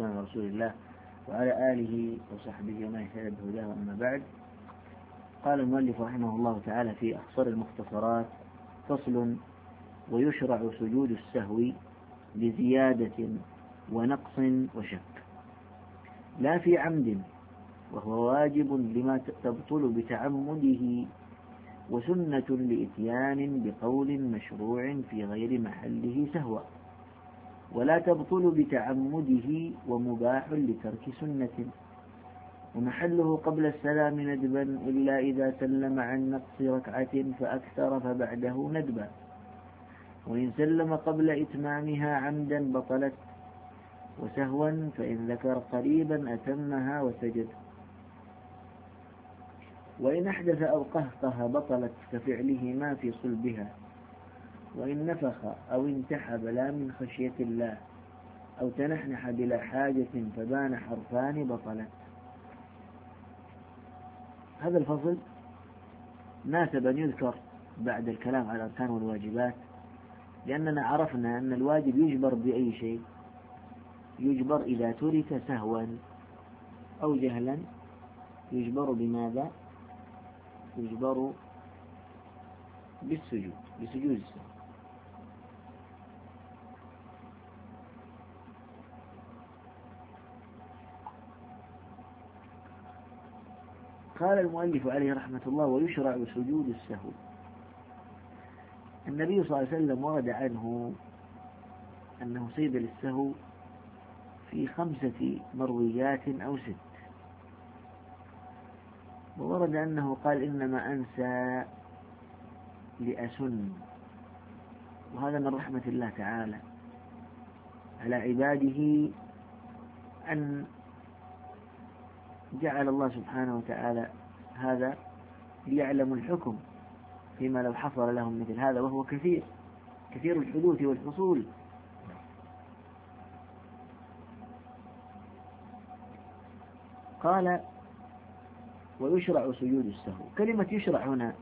سنن رسول الله وعلى آله وصحبه ومن اهتدى بهداه، أما بعد. قال المؤلف رحمه الله تعالى في أخصر المختصرات: فصل: ويشرع سجود السهو لزيادة ونقص وشك، لا في عمد، وهو واجب لما تبطل بتعمده، وسنة لإتيان بقول مشروع في غير محله سهوا، ولا تبطل بتعمده، ومباح لترك سنة، ومحله قبل السلام ندبا، إلا إذا سلم عن نقص ركعة فأكثر فبعده ندبا، وإن سلم قبل إتمامها عمدا بطلت، وسهوا فإن ذكر قريبا أتمها وسجد، وإن أحدث أو قهقه بطلت كفعلهما في صلبها، وإن نفخ أو انتحب لا من خشية الله، أو تنحنح بلا حاجة فبان حرفان بطلت. هذا الفصل ناسب أن يذكر بعد الكلام على الأركان والواجبات، لأننا عرفنا أن الواجب يجبر بأي شيء، يجبر إذا ترك سهوا أو جهلا، يجبر بماذا؟ يجبر بسجود السهو. قال المؤلف عليه رحمة الله: ويشرع سجود السهو. النبي صلى الله عليه وسلم ورد عنه أنه سجد للسهو في 5 مرويات أو 6، وورد أنه قال: إنما أنسى لأسن. وهذا من رحمة الله تعالى على عباده أن جعل الله سبحانه وتعالى هذا ليعلم الحكم فيما لو حصل لهم مثل هذا، وهو كثير الحدوث والحصول. قال: ويشرع سجود السهو. كلمة يشرع هنا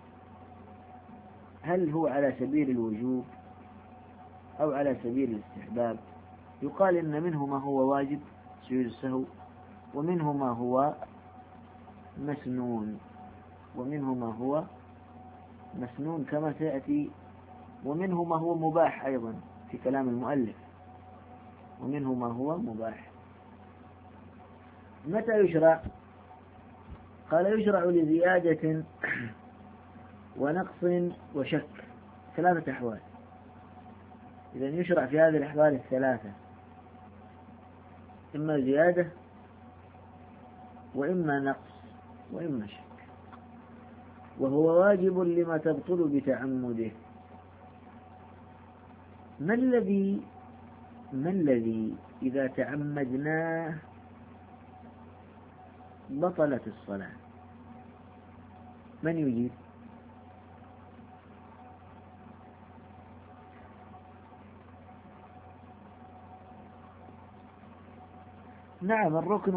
هل هو على سبيل الوجوب أو على سبيل الاستحباب؟ يقال إن منه ما هو واجب سجود السهو، ومنه ما هو مسنون، كما سيأتي، ومنه ما هو مباح أيضا في كلام المؤلف، ومنه ما هو مباح. متى يشرع؟ قال: يشرع لزيادة ونقص وشك، 3 أحوال. إذن يشرع في هذه الأحوال 3، إما زيادة وإما نقص وإما شك، وهو واجب لما تبطل بتعمده. ما الذي إذا تعمدناه بطلت الصلاة؟ من يجيب؟ نعم، الركن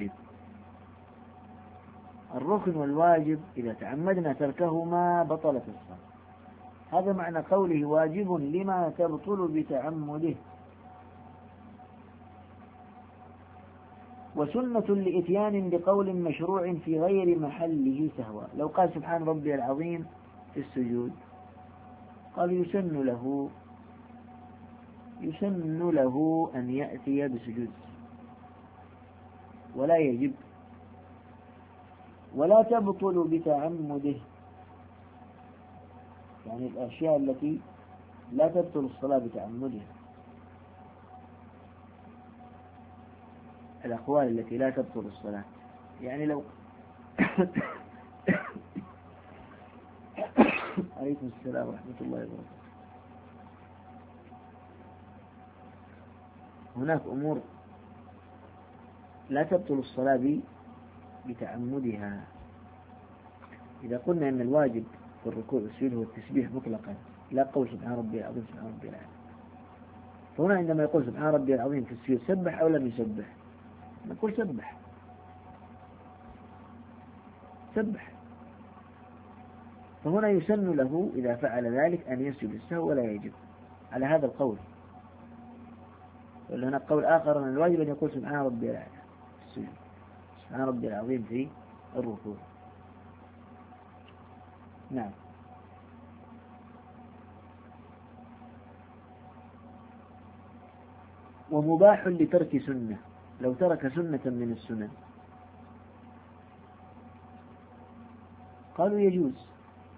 والواجب إذا تعمدنا تركهما بطلت الصلاة. هذا معنى قوله واجب لما تبطل بتعمده، وسنة لإتيان بقول مشروع في غير محله سهوا. لو قال سبحان ربي العظيم في السجود، قال يسن له أن يأتي بسجود، ولا يجب، ولا تبطل بتعمده، يعني الأشياء التي لا تبطل الصلاة بتعمدها، الأقوال التي لا تبطل الصلاة. يعني لو عليكم السلام ورحمة الله وبركاته. هناك أمور لا تبطل الصلاة بتعمدها. إذا قلنا أن الواجب في الركوع والسجود هو التسبيح مطلقا، لا قول سبحان ربي العظيم سبحان ربي العظيم، فهنا عندما يقول سبحان ربي العظيم في السجود سبح أو لم يسبح؟ نقول سبح. فهنا يسن له إذا فعل ذلك أن يسجد السهو ولا يجب، على هذا القول. ولا هناك قول آخر أن الواجب أن يقول سبحان ربي الأعلى في السجود، سبحان ربي العظيم في الركوع. نعم. ومباح لترك سنة، لو ترك سنة من السنن قالوا يجوز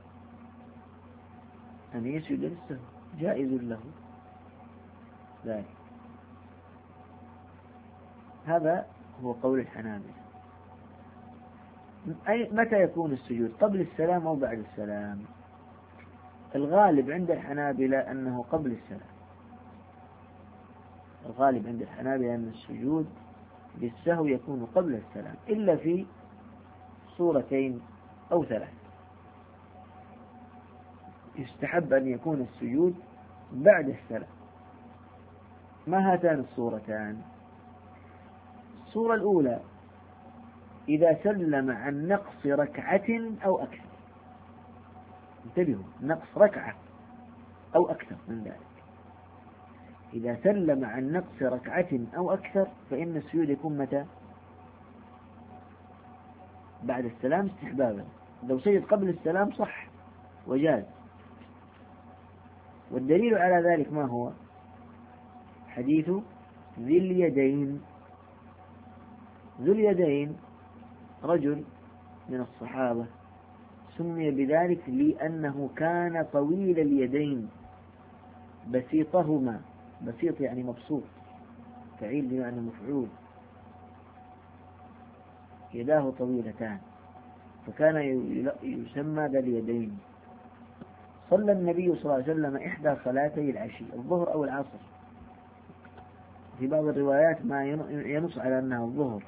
أن يسجد للسهو، جائز له ذلك. هذا هو قول الحنابلة. متى يكون السجود؟ قبل السلام أو بعد السلام؟ الغالب عند الحنابلة أنه قبل السلام. الغالب عند الحنابلة أن السجود للسهو يكون قبل السلام، إلا في صورتين أو ثلاث يستحب أن يكون السجود بعد السلام. ما هاتان الصورتان؟ الصورة الأولى إذا سلم عن نقص ركعة أو أكثر. انتبهوا، نقص ركعة أو أكثر من ذلك. إذا سلم عن نقص ركعة أو أكثر فإن السجود يكون متى؟ بعد السلام استحبابا. لو سجد قبل السلام صح وجاز. والدليل على ذلك ما هو؟ حديث ذي اليدين. ذو اليدين رجل من الصحابة سمي بذلك لأنه كان طويل اليدين بسيطهما. بسيط يعني مبسوط، فعيل يعني مفعول، يداه طويلتان، فكان يسمى ذا اليدين. صلى النبي صلى الله عليه وسلم إحدى صلاتي العشي، الظهر أو العصر، في بعض الروايات ما ينص على أنها الظهر.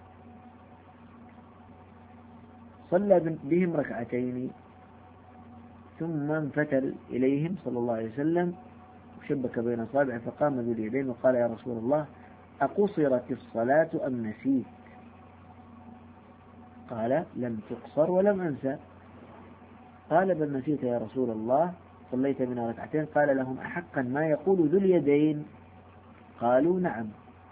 صلى بهم ركعتين ثم انفتل إليهم صلى الله عليه وسلم وشبك بين أصابعه، فقام ذو اليدين وقال يا رسول الله أقصرت الصلاة أم نسيت؟ قال لم تقصر ولم أنسى. قال بل نسيت يا رسول الله، صليت بنا ركعتين. قال لهم أحقا ما يقول ذو اليدين؟ قالوا نعم.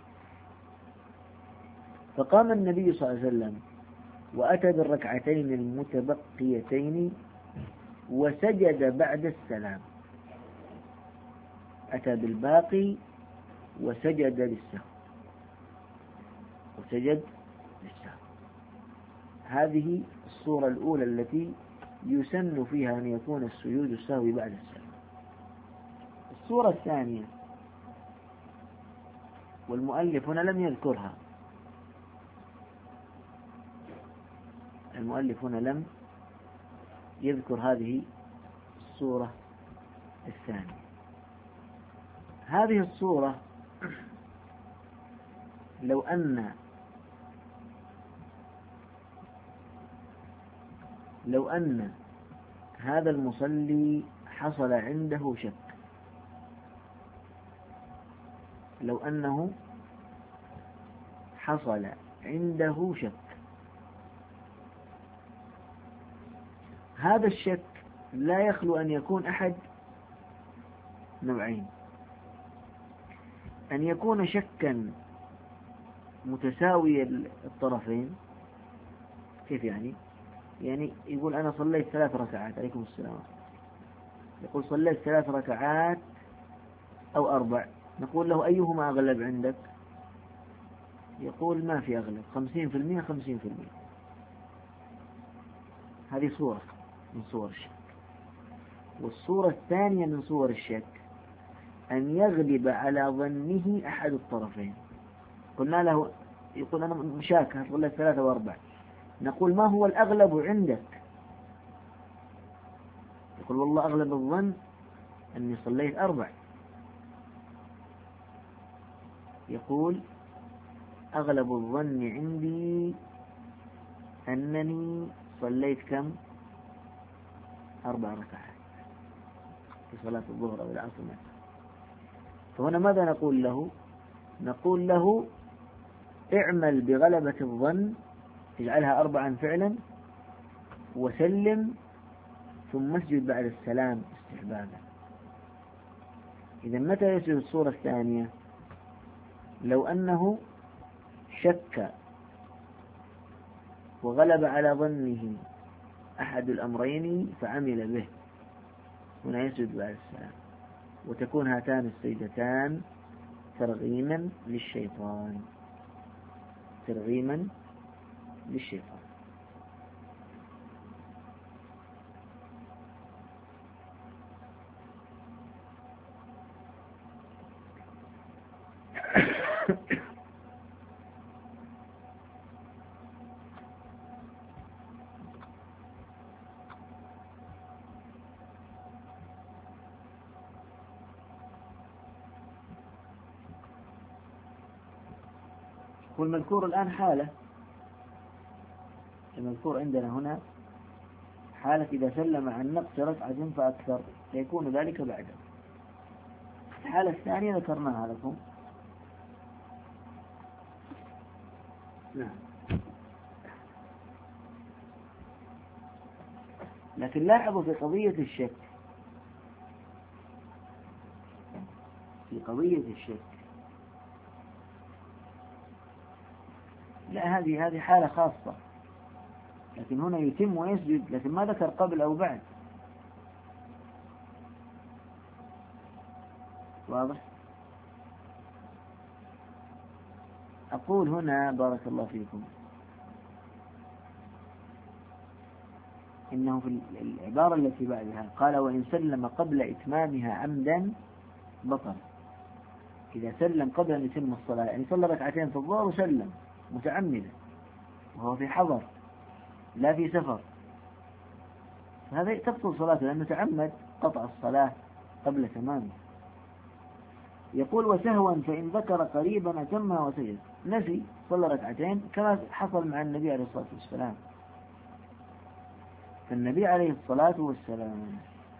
فقام النبي صلى الله عليه وسلم وأتى بالركعتين المتبقيتين وسجد بعد السلام. أتى بالباقي وسجد للسهو. هذه الصورة الأولى التي يسن فيها أن يكون السجود السهوي بعد السلام. الصورة الثانية والمؤلف هنا لم يذكرها، المؤلف هنا لم يذكر هذه الصورة الثانية. هذه الصورة لو أن هذا المصلي حصل عنده شك، لو أنه حصل عنده شك، هذا الشك لا يخلو أن يكون أحد نوعين: أن يكون شكا متساوي الطرفين. كيف يعني؟ يعني يقول أنا صليت 3 ركعات، عليكم السلام، يقول صليت 3 ركعات أو 4، نقول له أيهما أغلب عندك؟ يقول ما في أغلب، 50% 50%. هذه صورة من صور الشك. والصورة الثانية من صور الشك أن يغلب على ظنه أحد الطرفين. قلنا له، يقول أنا مشاك صليت 3 و4، نقول ما هو الأغلب عندك؟ يقول والله أغلب الظن أني صليت 4. يقول أغلب الظن عندي أنني صليت كم؟ 4 ركعات في صلاة الظهر أو العصر مثلا. فهنا ماذا نقول له؟ نقول له اعمل بغلبة الظن، اجعلها 4 فعلا، وسلم ثم اسجد بعد السلام استحبابا. إذا متى يسجد الصورة الثانية؟ لو أنه شك وغلب على ظنه أحد الأمرين فعمل به، هنا يسجد بعد السلام، وتكون هاتان السجدتان ترغيما للشيطان، ترغيما للشيطان. والمذكور الآن حالة، المذكور عندنا هنا حالة إذا سلم عن نقص ركعة فأكثر فيكون ذلك بعده. الحالة الثانية ذكرناها لكم. نعم. لكن لاحظوا في قضية الشك، في قضية الشك لا، هذه حالة خاصة، لكن هنا يتم ويسجد، لكن ما ذكر قبل أو بعد. واضح؟ أقول هنا بارك الله فيكم إنه في العبارة التي بعدها قال وإن سلم قبل إتمامها عمدا بطل. إذا سلم قبل أن يتم الصلاة، يعني صلى ركعتين في الظهر وسلم متعمدا وهو في حضر لا في سفر، هذا تبطل صلاته لأنه تعمد قطع الصلاة قبل تمامه. يقول وسهوا فإن ذكر قريبا أتمها وسجد، نسي صلى ركعتين كما حصل مع النبي عليه الصلاة والسلام. فالنبي عليه الصلاة والسلام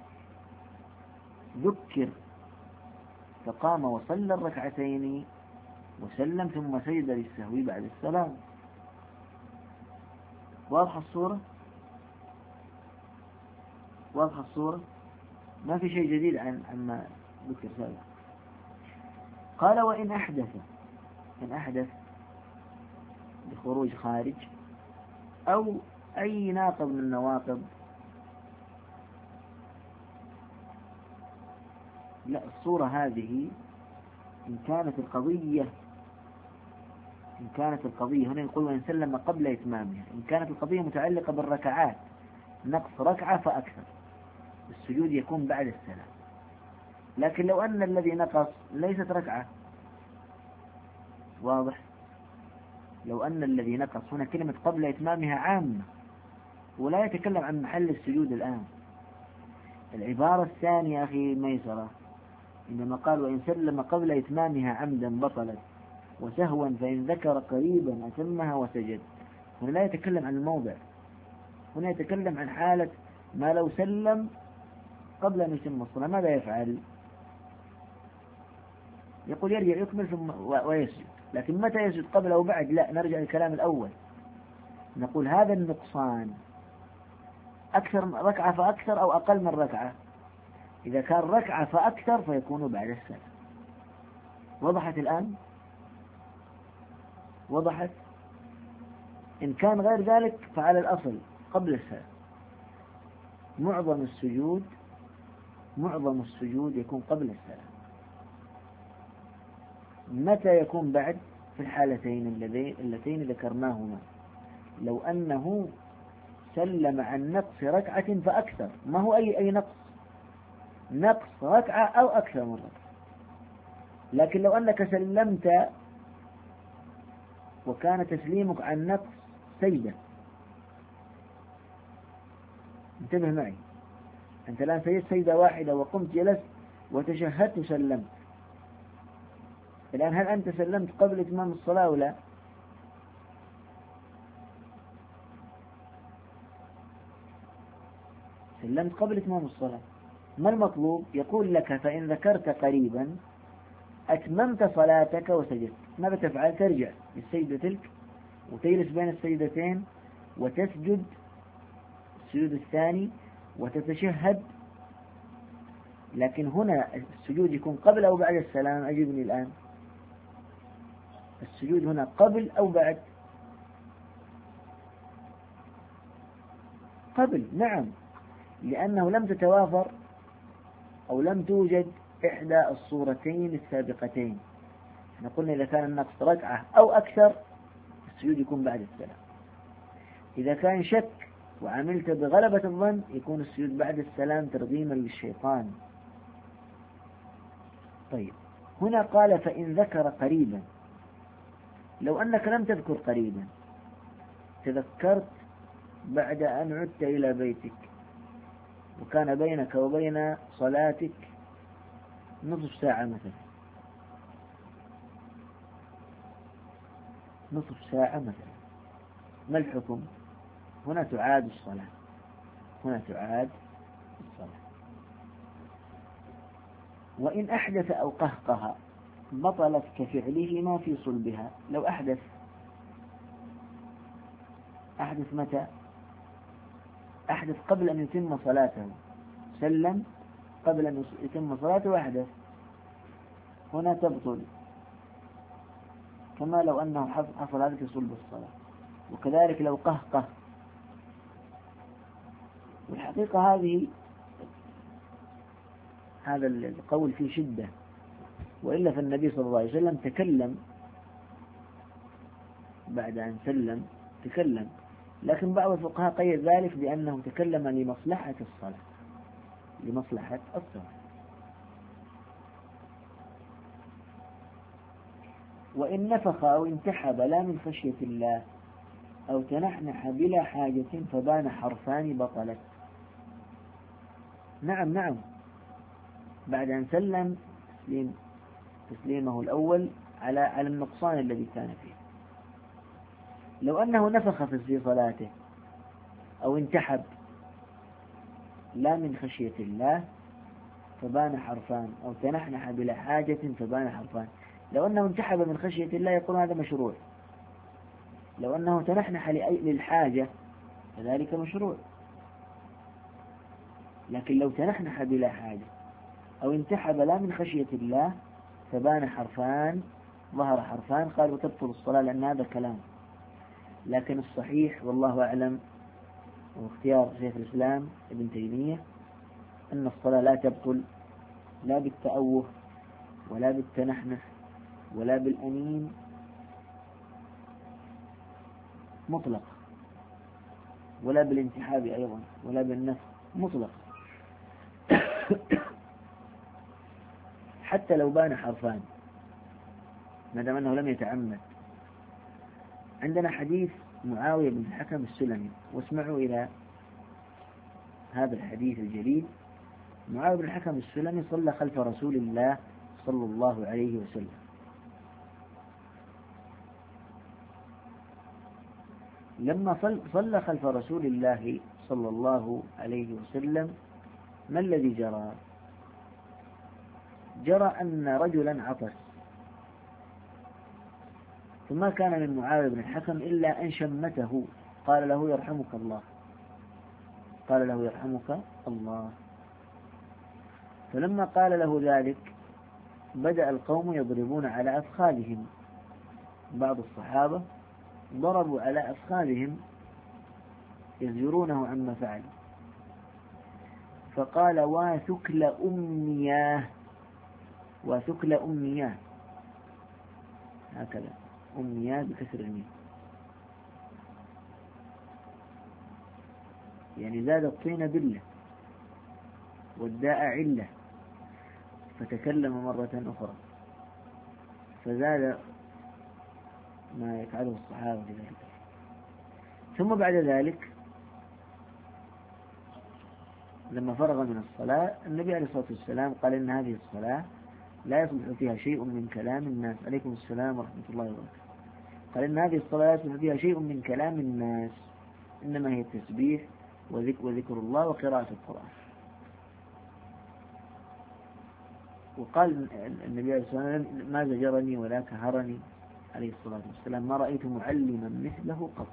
ذكر فقام وصلى الركعتين وسلم ثم سجد للسهو بعد السلام. واضحة الصورة؟ واضحة الصورة؟ ما في شيء جديد عما ذكر سابقا. قال وإن أحدث، إن أحدث بخروج خارج أو أي ناقض من النواقض، لا، الصورة هذه إن كانت القضية هنا يقول وإن سلم قبل إتمامها، إن كانت القضية متعلقة بالركعات نقص ركعة فأكثر السجود يكون بعد السلام. لكن لو أن الذي نقص ليست ركعة، واضح؟ لو أن الذي نقص هنا كلمة قبل إتمامها عامة ولا يتكلم عن محل السجود الآن. العبارة الثانية أخي ميسرة إنما قال وإن سلم قبل إتمامها عمدا بطلت وسهوا فإن ذكر قريبا أتمها وسجد، هنا لا يتكلم عن الموضع، هنا يتكلم عن حالة ما لو سلم قبل أن يتم الصلاة ماذا يفعل؟ يقول يرجع يكمل ثم ويسجد. لكن متى يسجد قبل أو بعد؟ لا، نرجع للكلام الأول، نقول هذا النقصان أكثر ركعة فأكثر أو أقل من ركعة. إذا كان ركعة فأكثر فيكون بعد السلام. وضحت الآن؟ وضحت؟ إن كان غير ذلك فعلى الأصل قبل السلام. معظم السجود يكون قبل السلام. متى يكون بعد؟ في الحالتين اللتين ذكرناهما. لو أنه سلم عن نقص ركعة فأكثر، ما هو أي نقص ركعة أو أكثر من ركعة. لكن لو أنك سلمت وكان تسليمك عن نقص سجدة، انتبه معي، أنت الآن سجدت سجدة واحدة وقمت جلست وتشهدت وسلمت، الآن هل أنت سلمت قبل إتمام الصلاة ولا؟ سلمت قبل إتمام الصلاة. ما المطلوب؟ يقول لك فإن ذكرت قريبا أتممت صلاتك وسجدت، ماذا تفعل؟ ترجع للسجدة تلك وتجلس بين السجدتين وتسجد السجود الثاني وتتشهد. لكن هنا السجود يكون قبل أو بعد السلام؟ أجبني الآن. السجود هنا قبل أو بعد؟ قبل، نعم، لأنه لم تتوافر أو لم توجد إحدى الصورتين السابقتين. احنا قلنا إذا كان النقص ركعة أو أكثر السجود يكون بعد السلام. إذا كان شك وعملت بغلبة الظن يكون السجود بعد السلام ترغيما للشيطان. طيب، هنا قال فإن ذكر قريبا. لو أنك لم تذكر قريبا، تذكرت بعد أن عدت إلى بيتك وكان بينك وبين صلاتك نصف ساعة مثلا، نصف ساعة مثلا، ما الحكم؟ هنا تعاد الصلاة، هنا تعاد الصلاة. وإن أحدث أو قهقه بطلت كفعلهما في صلبها. لو أحدث متى؟ أحدث قبل أن يتم صلاته، سلم قبل أن يتم صلاته وأحدث، هنا تبطل كما لو أنه حصل هذا في صلب الصلاة. وكذلك لو قهقه. والحقيقة هذا القول فيه شدة، وإلا فالنبي صلى الله عليه وسلم تكلم بعد أن سلم، تكلم، لكن بعض الفقهاء قيد ذلك بأنه تكلم لمصلحة الصلاة، لمصلحة الصلاة. وإن نفخ أو انتحب لا من خشية الله أو تنحنح بلا حاجة فبان حرفان بطلت. نعم، بعد أن سلم تسليمه الأول على النقصان الذي كان فيه. لو أنه نفخ في صلاته أو انتحب لا من خشية الله فبان حرفان، أو تنحنح بلا حاجة فبان حرفان. لو أنه انتحب من خشية الله يقول هذا مشروع، لو أنه تنحنح للحاجة فذلك مشروع. لكن لو تنحنح بلا حاجة أو انتحب لا من خشية الله فبان حرفان، ظهر حرفان، قال وتبطل الصلاة، لأن هذا كلام. لكن الصحيح والله أعلم واختيار شيخ الإسلام ابن تيمية أن الصلاة لا تبطل لا بالتأوه ولا بالتنحنح ولا بالأنين مطلق، ولا بالانتحاب أيضا، ولا بالنفخ مطلق. حتى لو بان حرفان ما دام أنه لم يتعمد. عندنا حديث معاوية بن الحكم السلمي، واسمعوا إلى هذا الحديث الجليل. معاوية بن الحكم السلمي صلى خلف رسول الله صلى الله عليه وسلم، لما صلى خلف رسول الله صلى الله عليه وسلم ما الذي جرى؟ جرى أن رجلا عطس، فما كان من معاوية بن الحكم إلا أن شمته، قال له يرحمك الله، قال له يرحمك الله. فلما قال له ذلك بدأ القوم يضربون على أفخاذهم، بعض الصحابة ضربوا على أفخاذهم يزجرونه عما فعل، فقال واثكل أمياه، وثكل أمياه، هكذا أمياه بكسر الميم، يعني زاد الطين بالله والداء علة، فتكلم مرة أخرى فزاد ما يفعله الصحابة لذلك. ثم بعد ذلك لما فرغ من الصلاة النبي عليه الصلاة والسلام قال إن هذه الصلاة لا يصلح فيها شيء من كلام الناس. عليكم السلام ورحمة الله وبركاته. قال إن هذه الصلاة لا يصلح فيها شيء من كلام الناس، إنما هي التسبيح وذكر الله وقراءة القرآن. وقال النبي عليه الصلاة والسلام ما زجرني ولا كهرني عليه الصلاة والسلام، ما رأيت معلما مثله قط.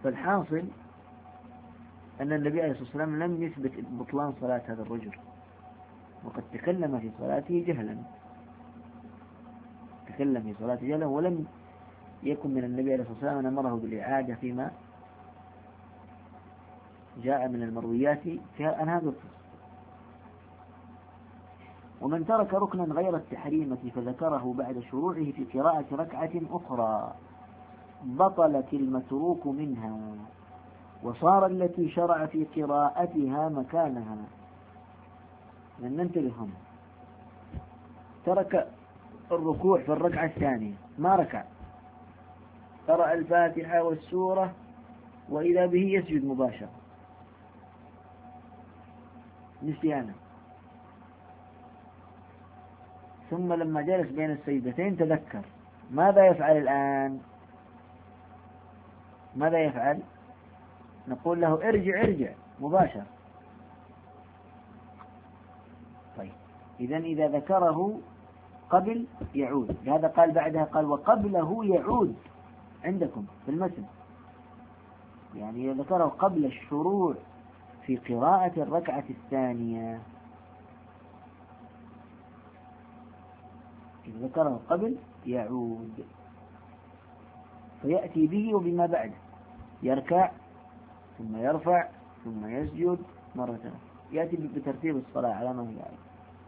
فالحاصل أن النبي عليه الصلاة والسلام لم يثبت بطلان صلاة هذا الرجل، وقد تكلم في صلاته جهلا، تكلم في صلاته جهلا، ولم يكن من النبي عليه الصلاة والسلام أن أمره بالإعادة فيما جاء من المرويات في هذا القصة. ومن ترك ركنا غير التحريمة فذكره بعد شروعه في قراءة ركعة أخرى بطلت المتروك منها، وصار التي شرع في قراءتها مكانها. لن ننتبه، ترك الركوع في الركعة الثانية، ما ركع، قرأ الفاتحة والسورة وإذا به يسجد مباشرة نسيانا، ثم لما جلس بين السجدتين تذكر، ماذا يفعل الآن؟ ماذا يفعل؟ نقول له ارجع مباشرة. طيب إذا ذكره قبل يعود، هذا قال بعدها قال وقبله يعود عندكم في المتن، يعني إذا ذكره قبل الشروع في قراءة الركعة الثانية، إذا ذكره قبل يعود فيأتي به وبما بعده، يركع ثم يرفع ثم يسجد مرة، يأتي بترتيب الصلاة على ما هي عليه.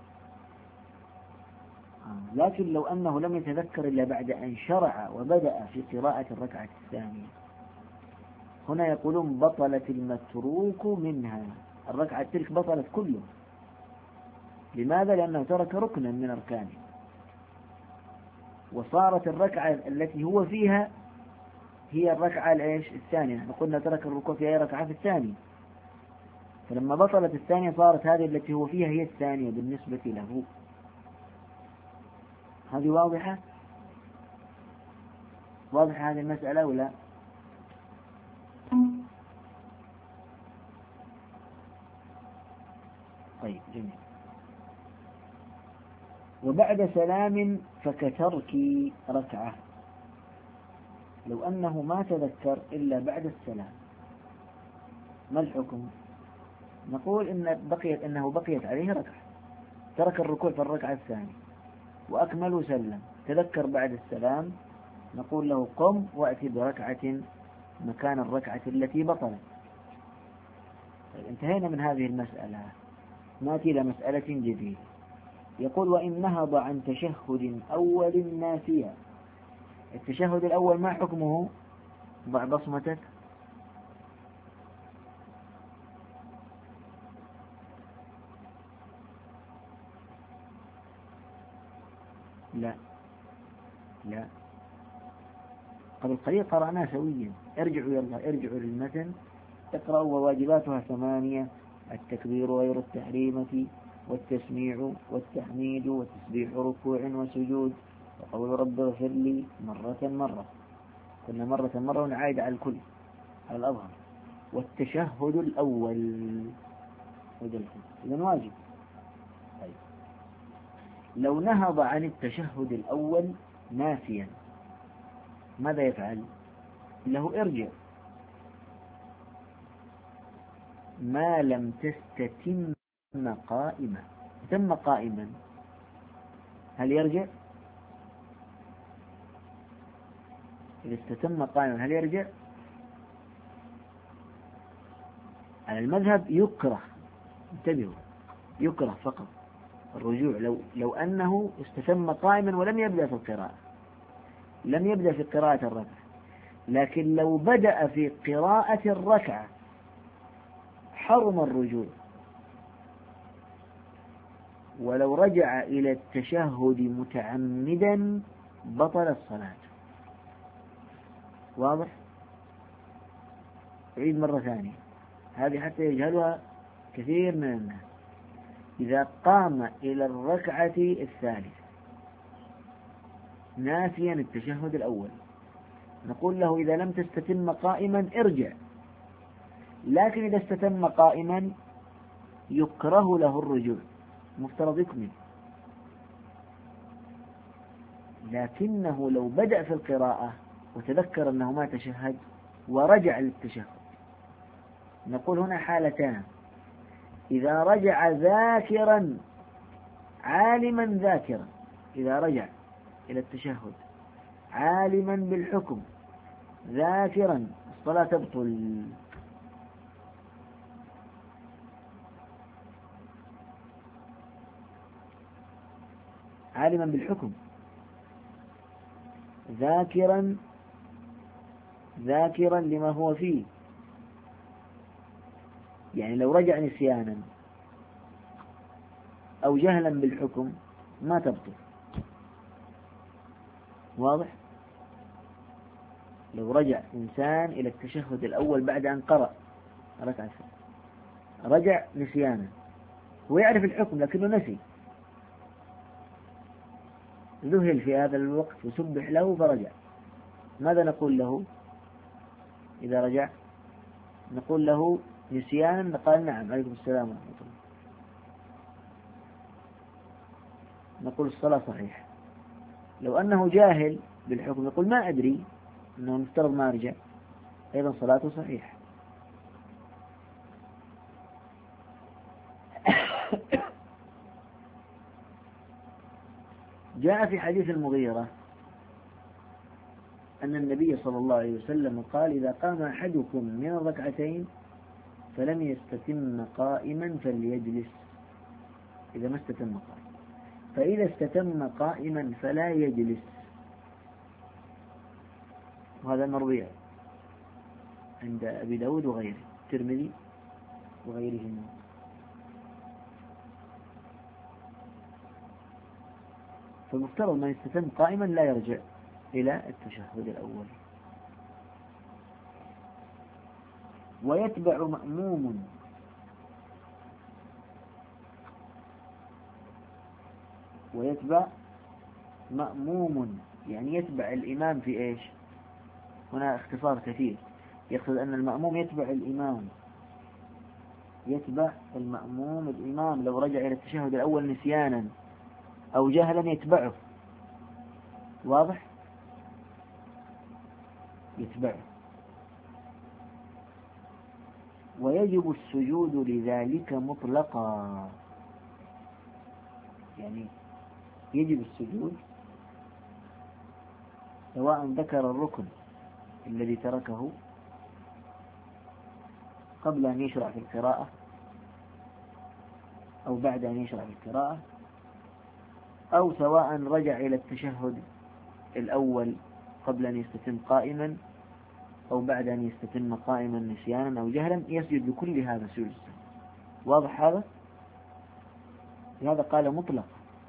لكن لو أنه لم يتذكر إلا بعد أن شرع وبدأ في قراءة الركعة الثانية، هنا يقولون بطلت المتروك منها، الركعة تلك بطلت كله. لماذا؟ لأنه ترك ركنا من أركانه، وصارت الركعة التي هو فيها هي الركعة الثانية. نحن قلنا ترك الركوع في أي ركعة؟ في الثانية. فلما بطلت الثانية صارت هذه التي هو فيها هي الثانية بالنسبة له. هذه واضحة؟ واضحة هذه المسألة ولا؟ طيب جميل. وبعد سلام فكترك ركعة، لو أنه ما تذكر إلا بعد السلام ما الحكم؟ نقول إنه بقيت عليه ركعة، ترك الركوع في الركعة الثانية وأكمل وسلم، تذكر بعد السلام، نقول له قم وأتي بركعة مكان الركعة التي بطلت. انتهينا من هذه المسألة، نأتي إلى مسألة جديدة. يقول وإن نهض عن تشهد أول ناسيا. التشهد الأول ما حكمه؟ ضع بصمتك. لا قبل قليل قرأناه سويا. ارجعوا للمتن اقرأوا. وواجباتها 8: التكبير غير التحريمة، والتسميع والتحميد وتسبيح ركوع وسجود، وقول رب اغفر لي مرة، كنا مرة ونعايد على الكل على الأظهر. والتشهد الأول إذن واجب. طيب لو نهض عن التشهد الأول ناسيا ماذا يفعل؟ له ارجع ما لم تستتم قائمة. تم قائما هل يرجع؟ إذا استتم قائما هل يرجع؟ على المذهب يكره، انتبهوا، يكره فقط الرجوع لو أنه استتم قائما ولم يبدأ في القراءة، لم يبدأ في قراءة الركعة. لكن لو بدأ في قراءة الركعة حرم الرجوع، ولو رجع إلى التشهد متعمدا بطل الصلاة. واضح؟ أعيد مرة ثانية، هذه حتى يجهلها كثير من الناس. إذا قام إلى الركعة الثالثة ناسيا التشهد الأول، نقول له إذا لم تستتم قائما ارجع، لكن إذا استتم قائما يكره له الرجوع، مفترض يكمل. لكنه لو بدأ في القراءة وتذكر أنه ما تشهد ورجع للتشهد. نقول هنا حالتان: إذا رجع ذاكرا عالما ذاكرا، إذا رجع إلى التشهد عالما بالحكم ذاكرا الصلاة تبطل. عالما بالحكم ذاكرا لما هو فيه، يعني لو رجع نسيانا أو جهلا بالحكم ما تبطل. واضح؟ لو رجع إنسان إلى التشهد الأول بعد أن قرأ ركعة، رجع نسيانا، هو يعرف الحكم لكنه نسي، ذهل في هذا الوقت وسبح له فرجع، ماذا نقول له إذا رجع؟ نقول له نسيانا، قال نعم عليكم السلام ورحمة الله، نقول الصلاة صحيحة. لو أنه جاهل بالحكم نقول ما أدري، أنه مفترض ما رجع، أيضا صلاته صحيحة. جاء في حديث المغيرة أن النبي صلى الله عليه وسلم قال: إذا قام أحدكم من الركعتين فلم يستتم قائما فليجلس، إذا ما استتم قائما، فإذا استتم قائما فلا يجلس. وهذا مروي عند أبي داود وغيره، الترمذي وغيرهم. فالمفترض من يستتم قائما لا يرجع إلى التشهد الأول. ويتبع مأموم، يعني يتبع الإمام في إيش؟ هنا اختصار كثير، يقصد أن المأموم يتبع الإمام، يتبع المأموم الإمام لو رجع إلى التشهد الأول نسيانا أو جهلا يتبعه. واضح؟ يتبعه. ويجب السجود لذلك مطلقا، يعني يجب السجود سواء ذكر الركن الذي تركه قبل أن يشرع في القراءة أو بعد أن يشرع في القراءة، أو سواء رجع إلى التشهد الأول قبل أن يستتم قائما أو بعد أن يستتم قائما نسيانا أو جهلا، يسجد لكل هذا سجود السهو. واضح هذا؟ لهذا قال مطلق،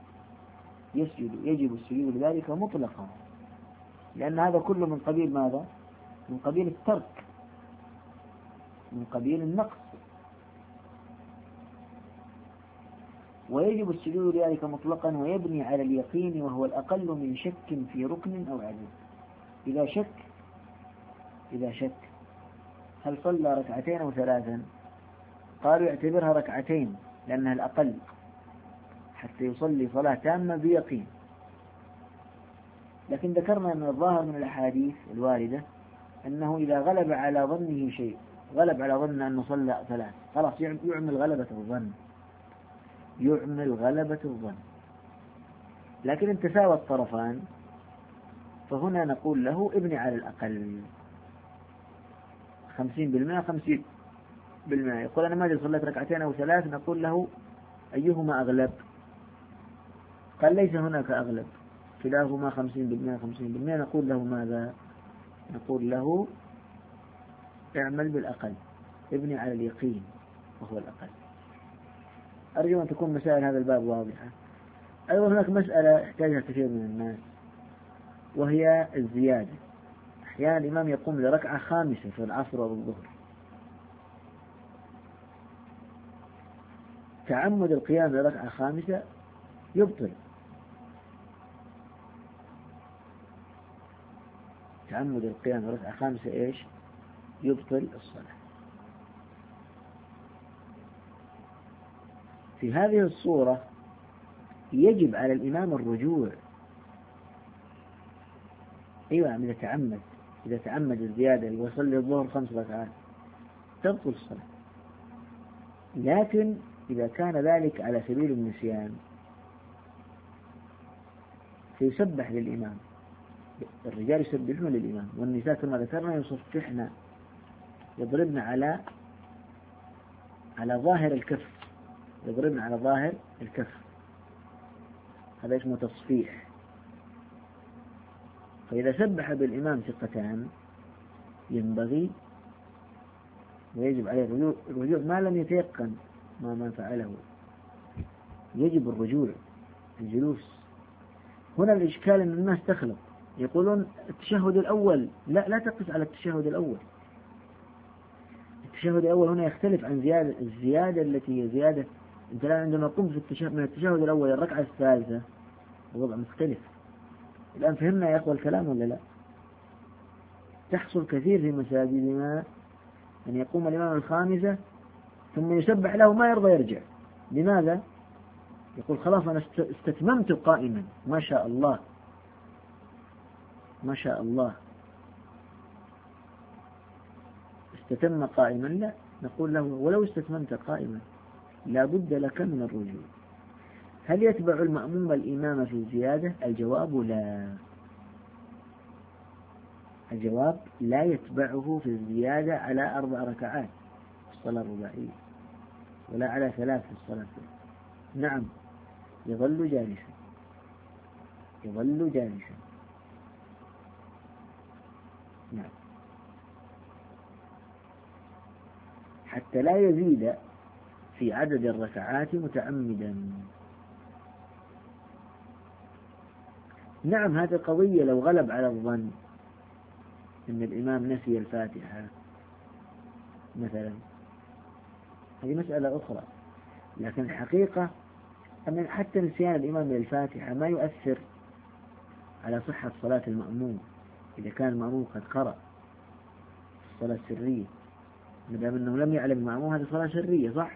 يجب السجود لذلك مطلقا، لأن هذا كله من قبيل ماذا؟ من قبيل الترك، من قبيل النقص. ويجب السجود لذلك مطلقا ويبني على اليقين، وهو الأقل من شك في ركن أو عجز. إذا شك هل صلى ركعتين أو ثلاثا؟ قالوا يعتبرها ركعتين لأنها الأقل حتى يصلي صلاة تامة بيقين. لكن ذكرنا أن الظاهر من الأحاديث الواردة أنه إذا غلب على ظنه شيء، غلب على ظن أنه صلى ثلاث، خلاص يعمل غلبة الظن. لكن إن تساوى الطرفان فهنا نقول له ابني على الأقل 50%. يقول أنا ما أدري صليت ركعتين أو ثلاث، نقول له أيهما أغلب؟ قال ليس هناك أغلب، كلاهما 50%. نقول له ماذا؟ نقول له اعمل بالأقل، ابني على اليقين وهو الأقل. أرجو أن تكون مسائل هذا الباب واضحة. أيضا هناك مسألة يحتاجها كثير من الناس، وهي الزيادة. أحيانا الإمام يقوم لركعة خامسة في العصر أو الظهر، تعمد القيام لركعة خامسة يبطل، تعمد القيام لركعة خامسة إيش؟ يبطل الصلاة. في هذه الصورة يجب على الإمام الرجوع. أيوة، إذا تعمد إذا تعمد الزيادة ويصلي الظهر 5 ركعات تبطل الصلاة. لكن إذا كان ذلك على سبيل النسيان فيسبح للإمام، الرجال يسبحون للإمام، والنساء كما ذكرنا يصفحن، يضربن على ظاهر الكف، يضربن على ظاهر الكف، هذا اسمه تصفيح. فإذا سبح بالإمام ثقتان ينبغي ويجب عليه الرجوع ما لم يتيقن ما فعله، يجب الرجوع الجلوس. هنا الإشكال أن الناس تخلط، يقولون التشهد الأول، لا تقف على التشهد الأول. التشهد الأول هنا يختلف عن الزيادة التي هي زيادة. أنت الآن عندما قمت في التشهد من التشهد الأول الركعة الثالثة الوضع مختلف. الآن فهمنا يا أخوة الكلام ولا لا؟ تحصل كثير في مساجدنا أن يقوم الإمام الخامسة ثم يسبح له ما يرضى يرجع. لماذا؟ يقول خلاص أنا استتممت قائما، ما شاء الله ما شاء الله استتم قائما. لا، نقول له ولو استتممت قائما لا بد لك من الرجوع. هل يتبع المأموم الإمام في الزيادة؟ الجواب لا، الجواب لا يتبعه في الزيادة على 4 ركعات في الصلاة الرباعية ولا على 3 في الصلاة. نعم، يظل جالسا، يظل جالسا. نعم، حتى لا يزيد في عدد الركعات متعمدا. نعم، هذه قضية لو غلب على الظن أن الإمام نسي الفاتحة مثلا، هذه مسألة أخرى. لكن الحقيقة أن حتى نسيان الإمام للفاتحة ما يؤثر على صحة صلاة المأموم إذا كان المأموم قد قرأ في الصلاة السرية، ما دام أنه لم يعلم المأموم هذه صلاة سرية، صح؟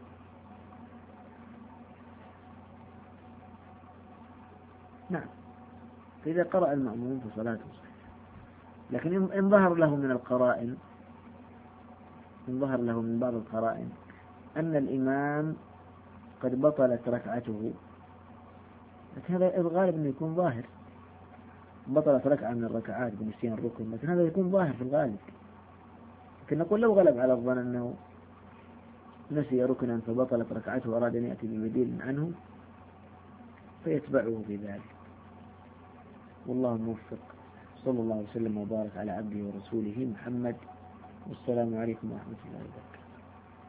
نعم، فإذا قرأ المأموم فصلاته صحيحة. لكن إن ظهر له من القرائن، إن ظهر له من بعض القرائن أن الإمام قد بطلت ركعته، لكن هذا الغالب أنه يكون ظاهر، بطلت ركعة من الركعات بنسيان الركن، لكن هذا يكون ظاهر في الغالب. لكن نقول لو غلب على الظن أنه نسي ركنا فبطلت ركعته وأراد أن يأتي ببديل عنه فيتبعه في ذلك. والله الموفق. صلى الله وسلم وبارك على عبده ورسوله محمد، والسلام عليكم ورحمة الله وبركاته.